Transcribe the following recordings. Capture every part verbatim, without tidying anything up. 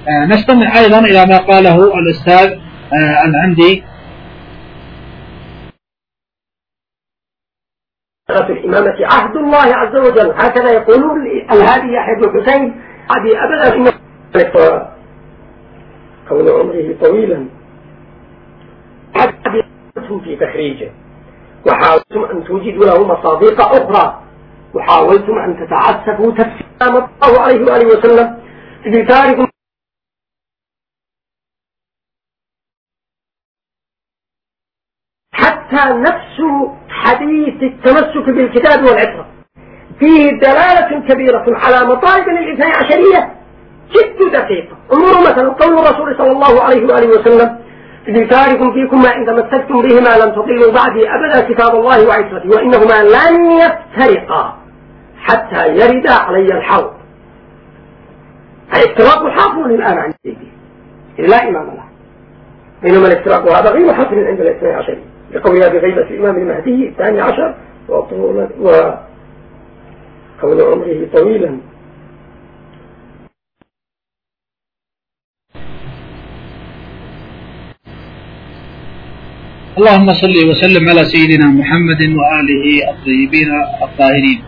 آه نستمع أيضا إلى ما قاله الأستاذ آه العمدي. في الإمامة عهد الله عز وجل، هكذا يقولون الهادي يحيى بن حسين أبي أبدا إنه كون عمره طويلا حدثتم في تخريجه وحاولتم أن توجدوا له مصادق أخرى وحاولتم أن تتعسفوا تفسير ما الله عليه وآله وسلم في تاريخ حتى نفس حديث التمسك بالكتاب والعترة فيه دلالة كبيرة على مطالب الاثني عشرية جد دقيقة. انظروا مثلا قول الرسول صلى الله عليه وآله وسلم إذ تاركم فيكم ما إن تمسكتم بهما لم تضلوا بعدي أبدا كتاب الله وعترتي وإنهما لن يفترقا حتى يرد علي الحوض. الافتراق حاصل الآن عند سيدي لا إمام له، بينما الافتراق هذا غير حاصل عند الاثني عشري لقولها بغيبة الإمام المهدي الثاني عشر وكون عمره طويلا. اللهم صل وسلم على سيدنا محمد وآله الطيبين الطاهرين.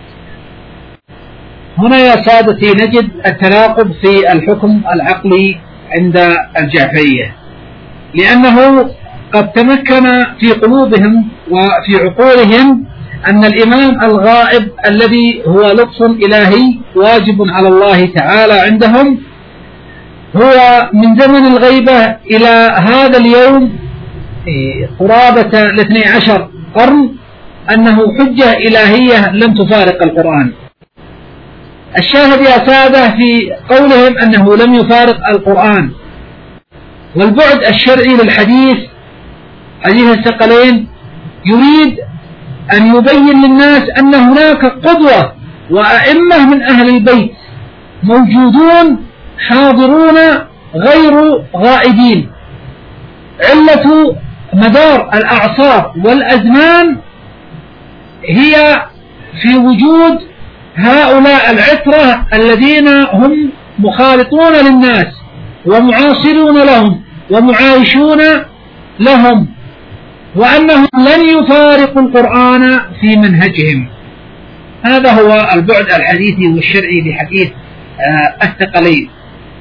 هنا يا سادتي نجد التناقض في الحكم العقلي عند الجعفرية، لأنه قد تمكن في قلوبهم وفي عقولهم أن الإمام الغائب الذي هو لطف إلهي واجب على الله تعالى عندهم هو من زمن الغيبة إلى هذا اليوم قرابة الاثني عشر قرن أنه حجة إلهية لم تفارق القرآن. الشاهد يا سادة في قولهم أنه لم يفارق القرآن والبعد الشرعي للحديث حديث الثقلين يريد أن يبين للناس أن هناك قدوة وأئمة من أهل البيت موجودون حاضرون غير غائبين. علة مدار الأعصار والأزمان هي في وجود هؤلاء العترة الذين هم مخالطون للناس ومعاصرون لهم ومعايشون لهم، وأنهم لن يفارقوا القرآن في منهجهم. هذا هو البعد الحديثي والشرعي لحديث الثقلين.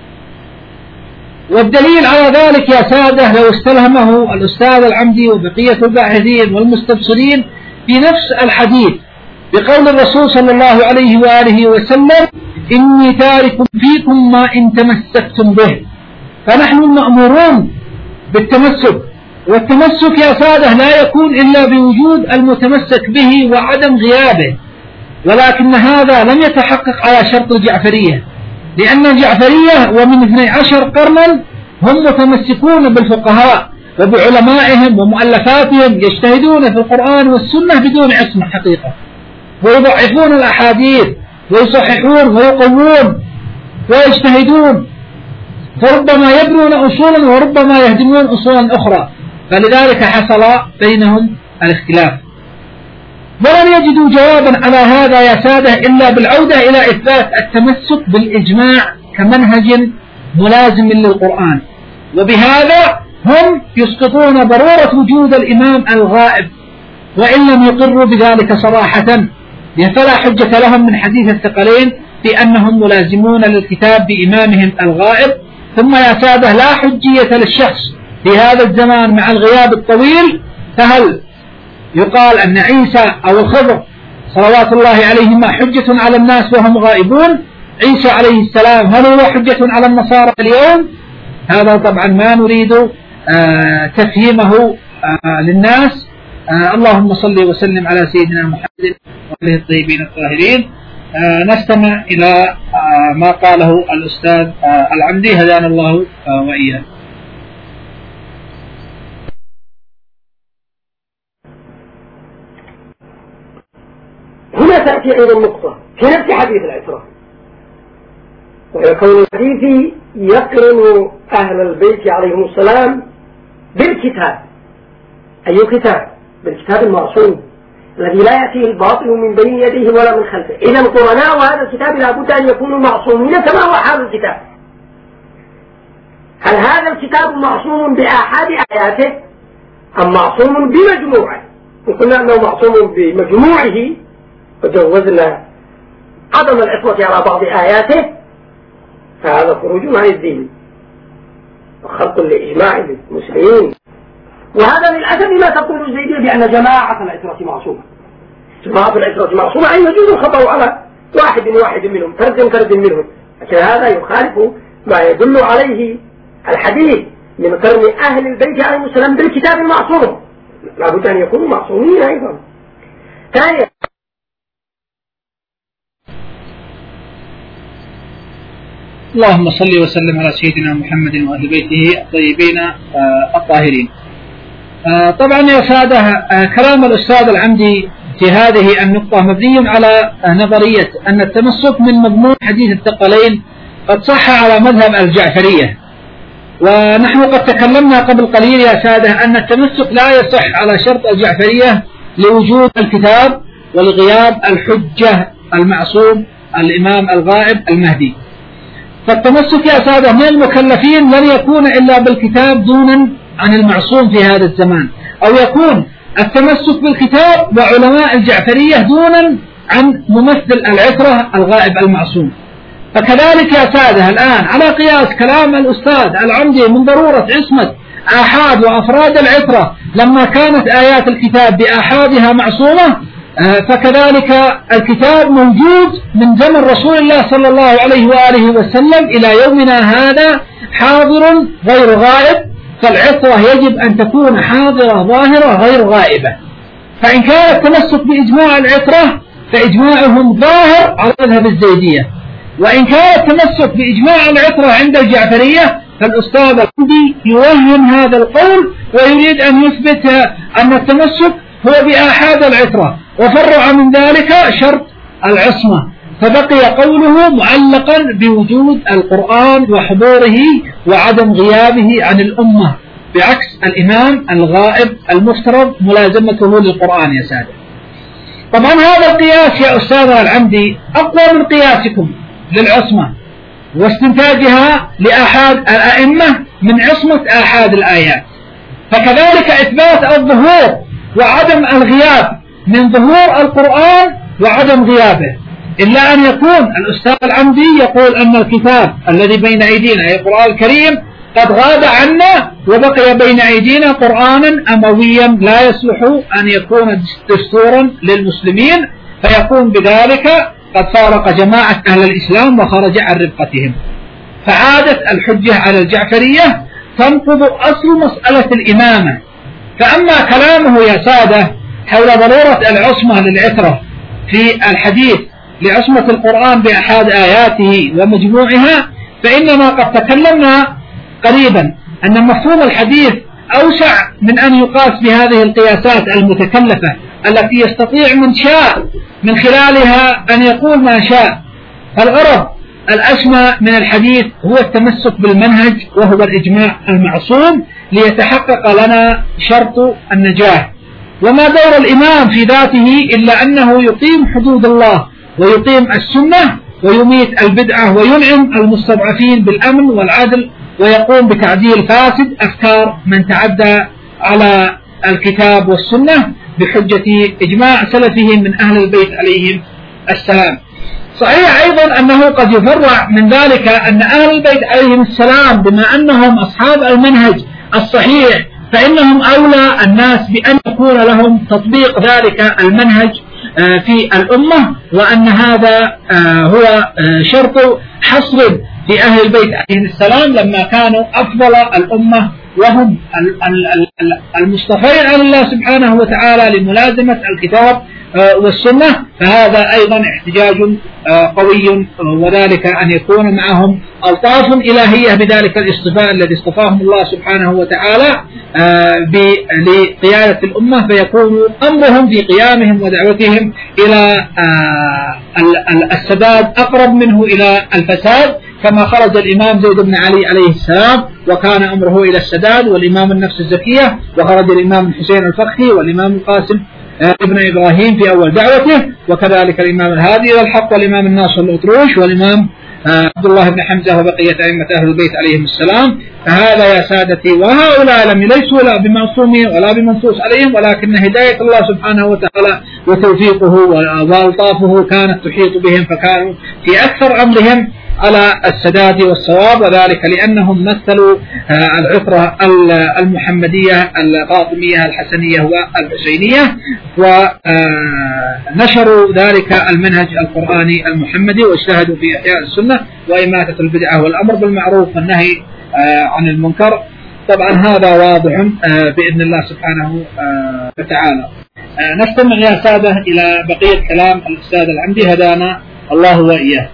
والدليل على ذلك يا سادة لو استلهمه الأستاذ العمدي وبقية الباحثين والمستبصرين في نفس الحديث بقول الرسول صلى الله عليه وآله وسلم إني تارك فيكم ما إن تمسكتم به، فنحن مأمورون بالتمسك، والتمسك يا سادة لا يكون إلا بوجود المتمسك به وعدم غيابه، ولكن هذا لم يتحقق على شرط الجعفرية، لأن الجعفرية ومن اثني عشر قرنا هم متمسكون بالفقهاء وبعلمائهم ومؤلفاتهم يجتهدون في القرآن والسنة بدون عصمة حقيقة، ويضعفون الأحاديث ويصححون ويقوون ويجتهدون، فربما يبنون أصولا وربما يهدمون أصولا أخرى، فلذلك حصل بينهم الاختلاف. ولن يجدوا جوابا على هذا يا سادة إلا بالعودة إلى إثبات التمسك بالإجماع كمنهج ملازم للقرآن، وبهذا هم يسقطون ضرورة وجود الإمام الغائب وإن لم يقروا بذلك صراحة، فلا حجة لهم من حديث الثقلين في أنهم ملازمون للكتاب بإمامهم الغائب. ثم يا سادة لا حجية للشخص في هذا الزمان مع الغياب الطويل، فهل يقال أن عيسى أو الخضر صلوات الله عليهما حجة على الناس وهم غائبون؟ عيسى عليه السلام هل هو حجة على النصارى اليوم؟ هذا طبعا ما نريد آه تفهيمه آه للناس. آه اللهم صل وسلم على سيدنا محمد وآله الطيبين الطاهرين. آه نستمع إلى آه ما قاله الأستاذ آه العمدي هدانا الله آه وإياه. هنا تأتي أيضا نقطة في نفس حديث العترة، ويكون الحديث يقرن أهل البيت عليهم السلام بالكتاب. أي كتاب؟ بالكتاب المعصوم الذي لا يأتيه الباطل من بين يديه ولا من خلفه. إذا قرناء هذا الكتاب لا بد أن يكونوا معصومين كما هو حال الكتاب. هل هذا الكتاب معصوم بآحاد آياته أم معصوم بمجموعه؟ وقلنا أنه معصوم بمجموعه وجوزنا عدم العصمة على بعض آياته، فهذا خروج عن الدين وخلق لإجماع المسلمين. وهذا للأسف ما تقول الزيدية بأن جماعة العترة معصومة. جماعة العترة معصومة أي يجوز الخطأ على واحد واحد منهم، فرد فرد منهم، لكن هذا يخالف ما يدل عليه الحديث من قرن أهل البيت عليهم السلام بالكتاب المعصوم، لا بد أن يكونوا معصومين أيضا. ثانيا اللهم صل وسلم على سيدنا محمد وأهل بيته الطيبين الطاهرين. طبعا يا سادة كلام الأستاذ العمدي في هذه النقطة مبني على نظرية أن التمسك من مضمون حديث الثقلين قد صح على مذهب الجعفرية، ونحن قد تكلمنا قبل قليل يا سادة أن التمسك لا يصح على شرط الجعفرية لوجود الكتاب ولغياب الحجة المعصوم الإمام الغائب المهدي. فالتمسك يا سادة من المكلفين لن يكون إلا بالكتاب دونا عن المعصوم في هذا الزمان، أو يكون التمسك بالكتاب وعلماء الجعفرية دونا عن ممثل العترة الغائب المعصوم. فكذلك يا سادة الآن على قياس كلام الأستاذ العمدي من ضرورة عصمة آحاد وأفراد العترة لما كانت آيات الكتاب بآحادها معصومة، فكذلك الكتاب موجود من زمن رسول الله صلى الله عليه وآله وسلم إلى يومنا هذا حاضر غير غائب، فالعترة يجب أن تكون حاضرة ظاهرة غير غائبة. فإن كان التمسك بإجماع العترة فإجماعهم ظاهر على مذهب الزيدية، وإن كان التمسك بإجماع العترة عند الجعفرية فالأستاذ العمدي يوهم هذا القول ويريد أن يثبت أن التمسك هو بآحاد العترة، وفرع من ذلك شرط العصمة، فبقي قوله معلقا بوجود القرآن وحضوره وعدم غيابه عن الأمة، بعكس الإمام الغائب المفترض ملازمته للقرآن يا سادة. طبعا هذا القياس يا أستاذ العمدي أقوى من قياسكم للعصمة واستنتاجها لآحاد الأئمة من عصمة آحاد الآيات، فكذلك إثبات الظهور وعدم الغياب من ظهور القرآن وعدم غيابه، إلا أن يكون الأستاذ العمدي يقول أن الكتاب الذي بين أيدينا أي القرآن الكريم قد غاب عنا وبقي بين أيدينا قرآنا أمويا لا يصلح أن يكون دستورا للمسلمين، فيكون بذلك قد فارق جماعة أهل الإسلام وخرج عن رفقتهم، فعادت الحجة على الجعفرية تنقض أصل مسألة الإمامة. فأما كلامه يا سادة حول ضرورة العصمة للعترة في الحديث لعصمة القرآن بأحد آياته ومجموعها، فإننا قد تكلمنا قريبا أن مفهوم الحديث أوسع من أن يقاس بهذه القياسات المتكلفة التي يستطيع من شاء من خلالها أن يقول ما شاء. فالغرض الأسمى من الحديث هو التمسك بالمنهج وهو الإجماع المعصوم ليتحقق لنا شرط النجاح. وما دور الإمام في ذاته إلا أنه يقيم حدود الله ويقيم السنة ويميت البدعة وينعم المستضعفين بالأمن والعدل ويقوم بتعديل فاسد أفكار من تعدى على الكتاب والسنة بحجة إجماع سلفهم من أهل البيت عليهم السلام. صحيح أيضا أنه قد يفرع من ذلك أن أهل البيت عليهم السلام بما أنهم أصحاب المنهج الصحيح فإنهم أولى الناس بأن يكون لهم تطبيق ذلك المنهج في الأمة، وأن هذا هو شرط حصر في أهل البيت عليهم السلام لما كانوا أفضل الأمة وهم المصطفين عن الله سبحانه وتعالى لملازمة الكتاب والسنة. فهذا أيضا احتجاج قوي، وذلك أن يكون معهم ألطاف إلهية بذلك الاصطفاء الذي اصطفاهم الله سبحانه وتعالى لقيادة الأمة، فيكون أمرهم في قيامهم ودعوتهم إلى السداد أقرب منه إلى الفساد، كما خرج الإمام زيد بن علي عليه السلام وكان أمره إلى السداد، والإمام النفس الزكية، وخرج الإمام الحسين الفقهي والإمام القاسم ابن إبراهيم في أول دعوته، وكذلك الإمام الهادي إلى الحق والإمام الناصر الأطروش والإمام عبد الله بن حمزة وبقية أئمة أهل البيت عليهم السلام. فهذا يا سادتي، وهؤلاء لم ليسوا لا بمعصومين ولا بمنصوص عليهم، ولكن هداية الله سبحانه وتعالى وتوفيقه وألطافه كانت تحيط بهم، فكانوا في أكثر أمرهم على السداد والصواب، وذلك لأنهم مثلوا العطرة المحمدية الفاطمية الحسنية والحسينية، ونشروا ذلك المنهج القرآني المحمدي، واجتهدوا في إحياء السنة وإماتة البدعة والأمر بالمعروف والنهي عن المنكر. طبعا هذا واضح بإذن الله سبحانه وتعالى. نستمع يا سادة إلى بقية كلام الأستاذ العمدي، هدانا الله وإياه.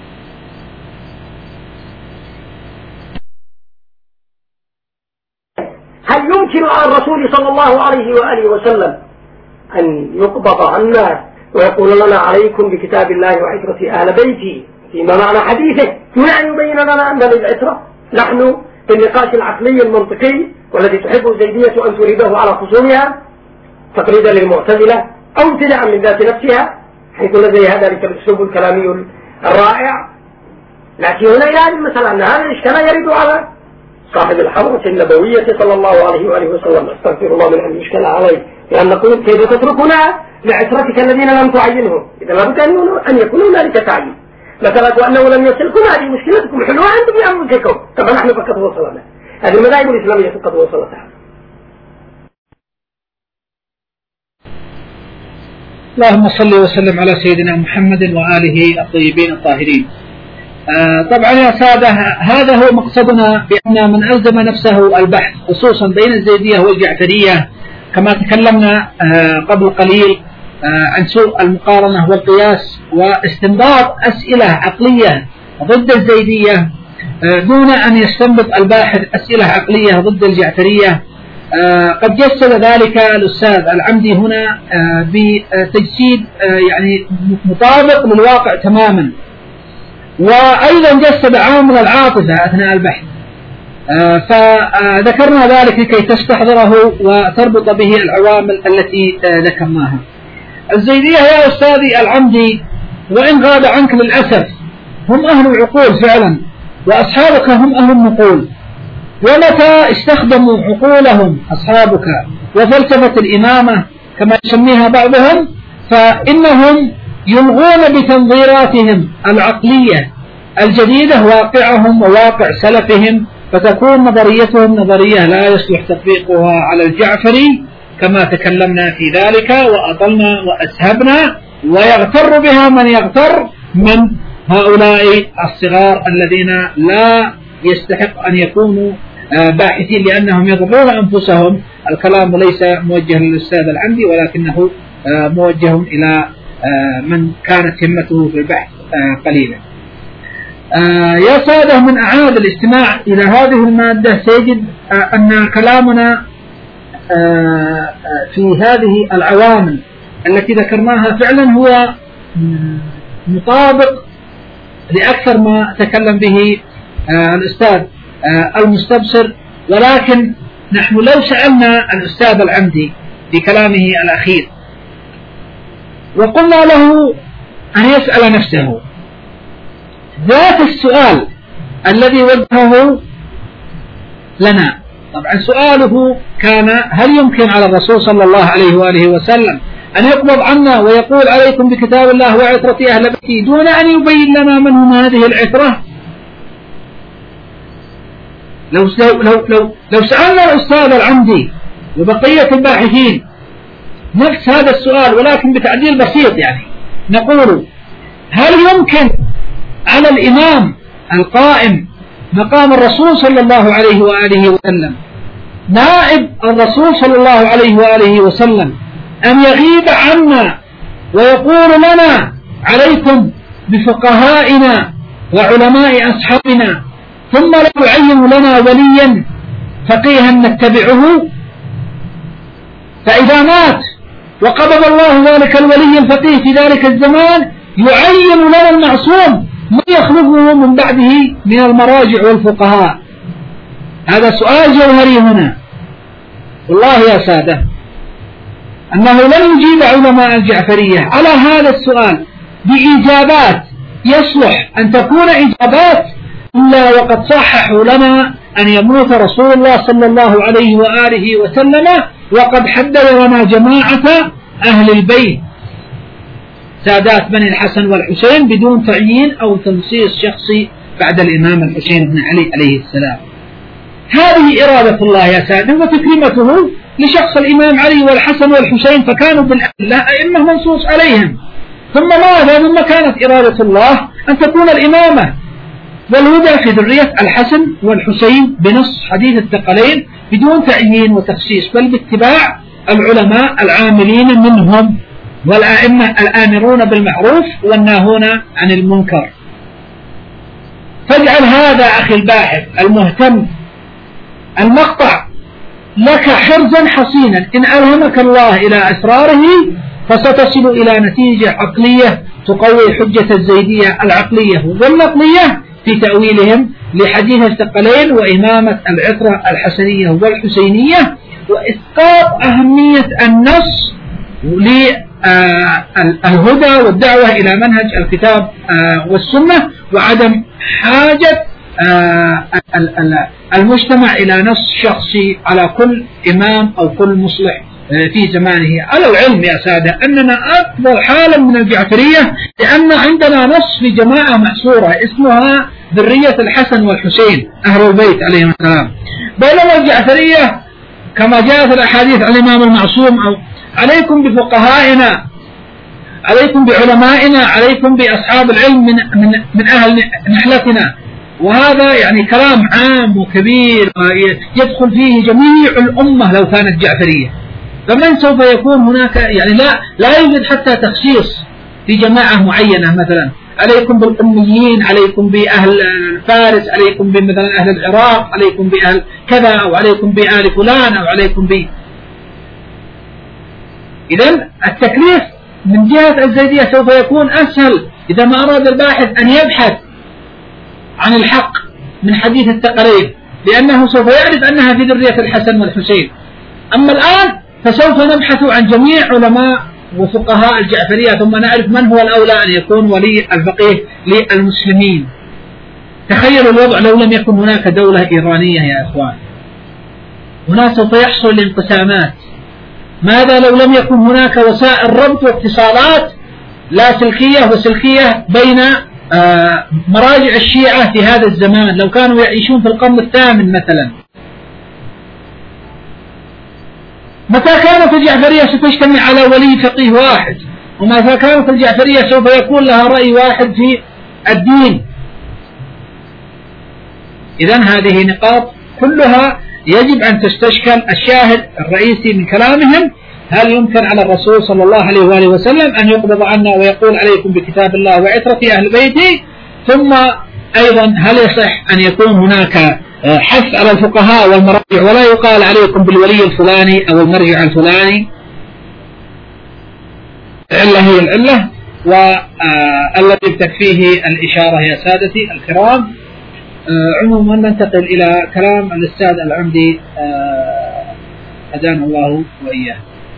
هل يمكن على الرسول صلى الله عليه وآله وسلم أن يقبض عنا ويقول لنا عليكم بكتاب الله وعترة أهل بيتي فيما معنى حديثه، دون أن يبين لنا أن للعترة؟ نحن في النقاش العقلي المنطقي والذي تحب الزيدية أن تريده على خصومها تقريدا للمعتزلة أو ابتداء من ذات نفسها، حيث لديها ذلك الأسلوب الكلامي الرائع. لكن هنا إلى هذه المسألة أن هذا الإشكال يرد على صاحب الحضرة النبوية صلى الله عليه وآله وسلم، استغفر الله من أن يشكل عليه، لأن نقول كيف تتركنا لعترتك الذين لم تعينهم؟ إذا لابد أن يكون هنالك تعيين. مثلا وأنه لم يصلكم، هذه مشكلتكم، حلوة أنتم بأنفسكم، طبعا نحن فقط وصلنا. هذه المذاهب الإسلامية فقط وصلتها. اللهم صل وسلم على سيدنا محمد وآله الطيبين الطاهرين. آه طبعا يا سادة، هذا هو مقصدنا، بأن من ألزم نفسه البحث خصوصا بين الزيدية والجعفرية، كما تكلمنا آه قبل قليل آه عن سوء المقارنة والقياس واستنباط أسئلة عقلية ضد الزيدية آه دون أن يستنبط الباحث أسئلة عقلية ضد الجعفرية. آه قد جسد ذلك الأستاذ العمدي هنا آه بتجسيد آه يعني مطابق للواقع تماما، وأيضا جسد عامل العاطفة أثناء البحث. آه فذكرنا ذلك لكي تستحضره وتربط به العوامل التي آه ذكرناها. الزيدية يا أستاذي العمدي، وإن غاب عنك للأسف، هم أهل العقول فعلا، وأصحابك هم أهل النقول. ومتى استخدموا عقولهم أصحابك وفلسفة الإمامة كما يسميها بعضهم، فإنهم يلغون بتنظيراتهم العقلية الجديدة واقعهم وواقع سلفهم، فتكون نظريتهم نظرية لا يصلح تطبيقها على الجعفري كما تكلمنا في ذلك وأطلنا وأسهبنا، ويغتر بها من يغتر من هؤلاء الصغار الذين لا يستحق أن يكونوا باحثين لأنهم يضرون أنفسهم. الكلام ليس موجه للأستاذ العمدي، ولكنه موجه إلى من كانت همته في البحث قليلا. يا سادة، من أعاد الاستماع إلى هذه المادة سيجد أن كلامنا في هذه العوامل التي ذكرناها فعلا هو مطابق لأكثر ما تكلم به الأستاذ المستبصر. ولكن نحن لو سألنا الأستاذ العمدي في كلامه الأخير وقلنا له أن يسأل نفسه ذات السؤال الذي وجهه لنا، طبعا سؤاله كان: هل يمكن على الرسول صلى الله عليه وآله وسلم أن يقبض عنا ويقول عليكم بكتاب الله وعترة أهل بيتي دون أن يبين لنا من هم هذه العترة؟ لو, لو, لو, لو سألنا الأستاذ العمدي وبقية الباحثين نفس هذا السؤال ولكن بتعديل بسيط، يعني نقول: هل يمكن على الإمام القائم مقام الرسول صلى الله عليه وآله وسلم، نائب الرسول صلى الله عليه وآله وسلم، أن يغيب عنا ويقول لنا عليكم بفقهائنا وعلماء أصحابنا، ثم لا يعين لنا وليا فقيها نتبعه؟ فإذا مات وقبض الله ذلك الولي الفقيه في ذلك الزمان يعين لنا المعصوم من يخلفه من بعده من المراجع والفقهاء. هذا سؤال جوهري هنا. والله يا سادة، أنه لن يجيب علماء الجعفرية على هذا السؤال بإجابات يصلح أن تكون إجابات إلا وقد صححوا لنا أن يموت رسول الله صلى الله عليه وآله وسلم وقد حدد لنا جماعة أهل البيت سادات بني الحسن والحسين بدون تعيين أو تنصيص شخصي بعد الإمام الحسين بن علي عليه السلام. هذه إرادة الله يا سادة وتكريمته لشخص الإمام علي والحسن والحسين، فكانوا بالله أئمة منصوص عليهم. ثم ماذا؟ ثم كانت إرادة الله أن تكون الإمامة والهدى في ذرية الحسن والحسين بنص حديث الثقلين بدون تعيين وتخصيص، بل باتباع العلماء العاملين منهم والأئمة الآمرون بالمعروف والناهون عن المنكر. فاجعل هذا أخي الباحث المهتم المقطع لك حرزا حصينا، إن ألهمك الله إلى أسراره فستصل إلى نتيجة عقلية تقوي حجة الزيدية العقلية والنقلية في تأويلهم لحديث الثقلين وإمامة العترة الحسنية والحسينية، وإسقاط أهمية النص للهدى والدعوة إلى منهج الكتاب والسنة، وعدم حاجة المجتمع إلى نص شخصي على كل إمام أو كل مصلح في زمانه. على العلم يا سادة أننا أكبر حالا من الجعفرية، لأن عندنا نص في جماعة محصورة اسمها ذرية الحسن والحسين أهل البيت عليهم السلام، بينما الجعفرية كما جاءت الأحاديث عن الإمام المعصوم أو عليكم بفقهائنا، عليكم بعلمائنا، عليكم بأصحاب العلم من, من, من أهل نحلتنا. وهذا يعني كلام عام وكبير يدخل فيه جميع الأمة لو كانت جعفرية. فمن سوف يكون هناك يعني لا لا يوجد حتى تخصيص في جماعة معينة، مثلا عليكم بالأميين، عليكم بأهل فارس، عليكم بمثلا أهل العراق، عليكم بأهل كذا، أو عليكم بآل فلان، أو عليكم ب. إذن التكليف من جهة الزيدية سوف يكون أسهل إذا ما أراد الباحث أن يبحث عن الحق من حديث الثقلين، لأنه سوف يعرف أنها في ذرية الحسن والحسين. أما الآن فسوف نبحث عن جميع علماء وفقهاء الجعفرية ثم نعرف من هو الأولى أن يكون ولي الفقيه للمسلمين. تخيلوا الوضع لو لم يكن هناك دولة إيرانية يا إخوان، هنا سوف يحصل الانقسامات. ماذا لو لم يكن هناك وسائل ربط واتصالات لا سلكية وسلكية بين آه مراجع الشيعة في هذا الزمان، لو كانوا يعيشون في القرن الثامن مثلا؟ متى كانت الجعفرية ستجتمع على ولي فقيه واحد؟ ومتى كانت الجعفرية سوف يكون لها رأي واحد في الدين؟ إذن هذه نقاط كلها يجب أن تستشكل. الشاهد الرئيسي من كلامهم: هل يمكن على الرسول صلى الله عليه وآله وسلم أن يقبض عنا ويقول عليكم بكتاب الله وعترة أهل بيتي؟ ثم أيضا هل يصح أن يكون هناك حث على الفقهاء والمراجع ولا يقال عليكم بالولي الفلاني أو المرجع الفلاني؟ العلة هي العلة، والذي تكفيه الإشارة يا سادتي الكرام. عموما ننتقل إلى كلام الأستاذ العمدي هدانا الله وإياه.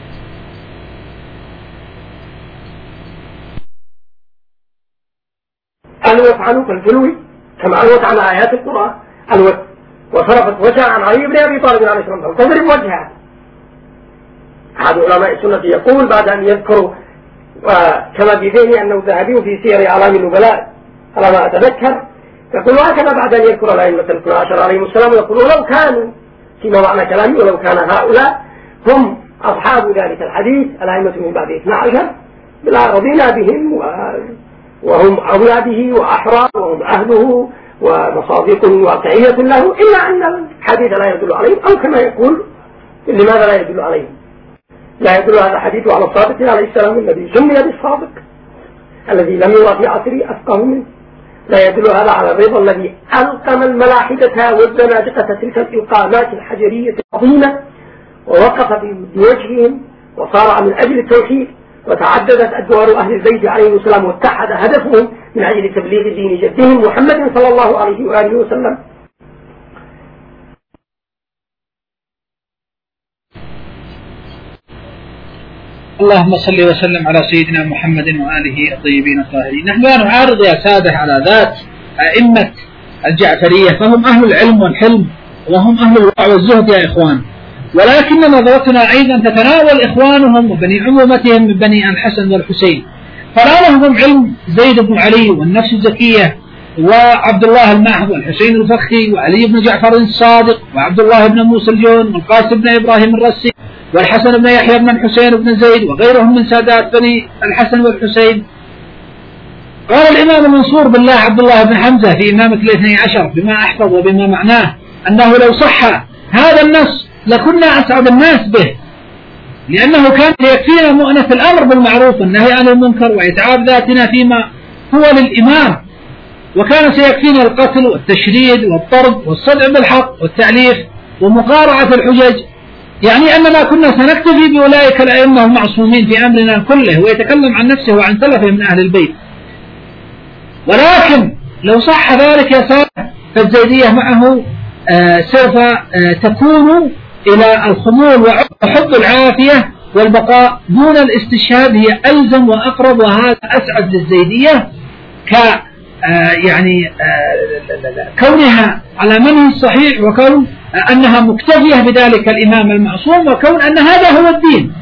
ألوت عنه كالجلوي كما ألوت عن آيات القرآن، ألوت وصرفت وجهها عن علي بن أبي طالب عليه الصلاة والسلام تضرب وجهها. أحد علماء السنة يقول بعد أن يذكروا كما في ذهني أنه ذهبي في سير أعلام النبلاء على ما أتذكر، يقول هكذا بعد أن يذكر الأئمة الاثنا عشر عليهم السلام، يقول لو كانوا فيما معنى كلامي ولو كان هؤلاء هم أصحاب ذلك الحديث الأئمة من بعد اثنا عشر بلا رضينا بهم وهم أولاده وأحرار وهم أهله ومصادق واقعية له، إلا أن الحديث لا يدل عليهم، أو كما يقول لماذا لا يدل عليهم؟ لا يدل هذا الحديث على الصادق عليه السلام الذي سمي بالصادق الذي لم يرى في عصره أفقه منه. لا يدل هذا على الرضا الذي ألقم الملاحدة والزنادقة تلك الإلقامات الحجرية العظيمة ووقف بوجههم وصارع من أجل التوحيد، وتعددت أدوار أهل البيت عليهم السلام، واتحد هدفهم من أجل تبليغ دين جدهم محمد صلى الله عليه وآله وسلم. اللهم صل وسلم على سيدنا محمد وآله الطيبين الطاهرين. نحن لا نعارض يا سادة على ذات أئمة الجعفرية، فهم أهل العلم والحلم وهم أهل الورع والزهد يا إخوان، ولكن نظرتنا أيضا تتناول إخوانهم وبني عمومتهم من بني الحسن والحسين، فلا لهم علم زيد بن علي والنفس الزكية وعبد الله الماحض والحسين الفخي وعلي بن جعفر الصادق وعبد الله بن موسى الجون والقاسم بن إبراهيم الرسي والحسن بن يحيى بن الحسين بن زيد وغيرهم من سادات بني الحسن والحسين. قال الإمام المنصور بالله عبد الله بن حمزة في إمامة الاثني عشر بما أحفظ وبما معناه أنه لو صح هذا النص لكنا أسعد الناس به، لأنه كان يكفينا مؤنة الأمر بالمعروف والنهي عن المنكر وإتعاب ذاتنا فيما هو للإمام، وكان سيكفينا القتل والتشريد والطرد والصدع بالحق والتعليف ومقارعة الحجج، يعني أننا كنا سنكتفي بأولئك الأئمة المعصومين في أمرنا كله، ويتكلم عن نفسه وعن سلفه من أهل البيت. ولكن لو صح ذلك يا سادة فالزيدية معه آه سوف آه تكون إلى الخمول وحب العافية والبقاء دون الاستشهاد هي ألزم وأقرب، وهذا أسعد للزيدية ك آه يعني آه كونها على منهج صحيح، وكون آه أنها مكتفية بذلك الإمام المعصوم، وكون أن هذا هو الدين،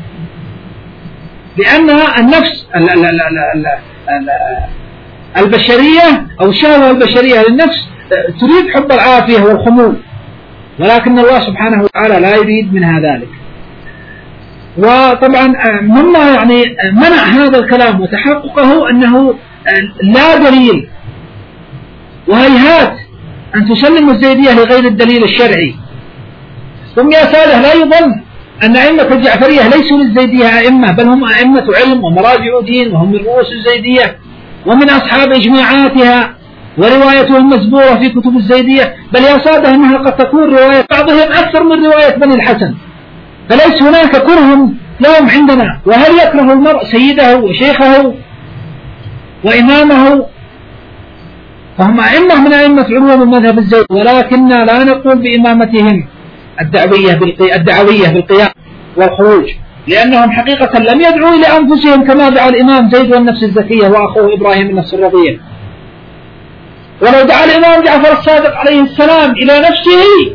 لأنها النفس ال ال ال ال ال البشرية أو الشهوة البشرية للنفس تريد حب العافية والخمول، ولكن الله سبحانه وتعالى لا يريد منها ذلك. وطبعا مما يعني منع هذا الكلام وتحققه أنه لا دليل، وهيهات أن تسلم الزيدية لغير الدليل الشرعي. ثم يا سادة لا يظن أن أئمة الجعفرية ليسوا للزيدية أئمة، بل هم أئمة علم ومراجع دين، وهم من رؤوس الزيدية ومن أصحاب إجماعاتها وروايتهم مزبورة في كتب الزيدية، بل يا سادة أنها قد تكون رواية بعضهم أكثر من رواية بني الحسن، فليس هناك كره لهم عندنا. وهل يكره المرء سيده وشيخه وإمامه؟ فهم أئمة من أئمة علوم المذهب الزيدي، ولكننا لا نقول بإمامتهم الدعوية الدعوية بالقيام والخروج، لأنهم حقيقة لم يدعوا إلى أنفسهم كما دعا الإمام زيد والنفس الزكية وأخوه إبراهيم النفس الرضية. ولو دعا الإمام جعفر الصادق عليه السلام إلى نفسه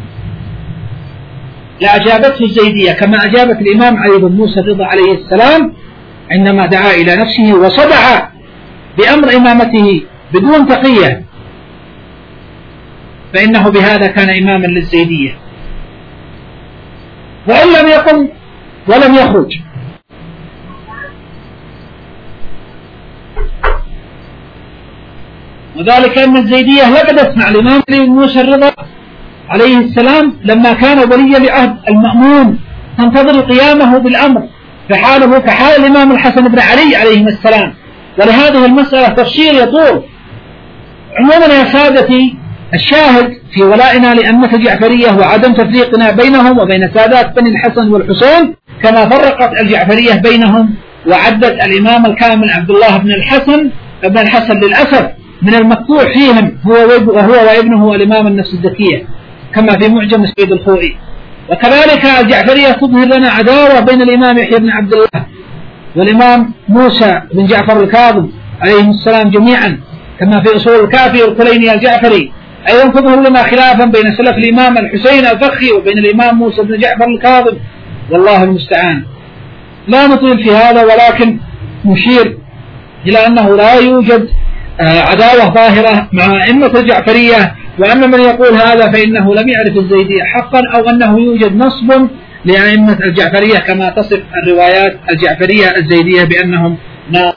لأجابته الزيدية كما أجابت الإمام علي بن موسى الرضا عليه السلام عندما دعا إلى نفسه وصدع بأمر إمامته بدون تقية، فإنه بهذا كان إماما للزيدية، وإن لم يقم ولم يخرج. وذلك أن الزيدية لبدت مع الإمام علي بن موسى الرضا عليه السلام لما كان ولي لعهد المأمون تنتظر قيامه بالأمر، فحاله كحال الإمام الحسن بن علي عليه السلام. ولهذه المسألة تفسير يطول. عموما يا سادتي الشاهد في ولائنا لأئمة الجعفرية وعدم تفريقنا بينهم وبين سادات بني الحسن والحسين كما فرقت الجعفرية بينهم وعدت الإمام الكامل عبد الله بن الحسن ابن الحسن للأسف من المقطوع فيهم هو وهو وابنه الإمام النفس الزكية كما في معجم السيد الخوئي. وكذلك الجعفرية تظهر لنا عداوة بين الإمام يحيى بن عبد الله والإمام موسى بن جعفر الكاظم عليهم السلام جميعا كما في أصول الكافي والكليني الجعفري. أيضا تظهر لنا خلافا بين سلف الإمام الحسين الفخي وبين الإمام موسى بن جعفر الكاظم، والله المستعان. لا نطيل في هذا، ولكن نشير إلى أنه لا يوجد عداوة ظاهرة مع أئمة الجعفرية، وأن من يقول هذا فإنه لم يعرف الزيدية حقا، أو أنه يوجد نصب لأئمة الجعفرية كما تصف الروايات الجعفرية الزيدية بأنهم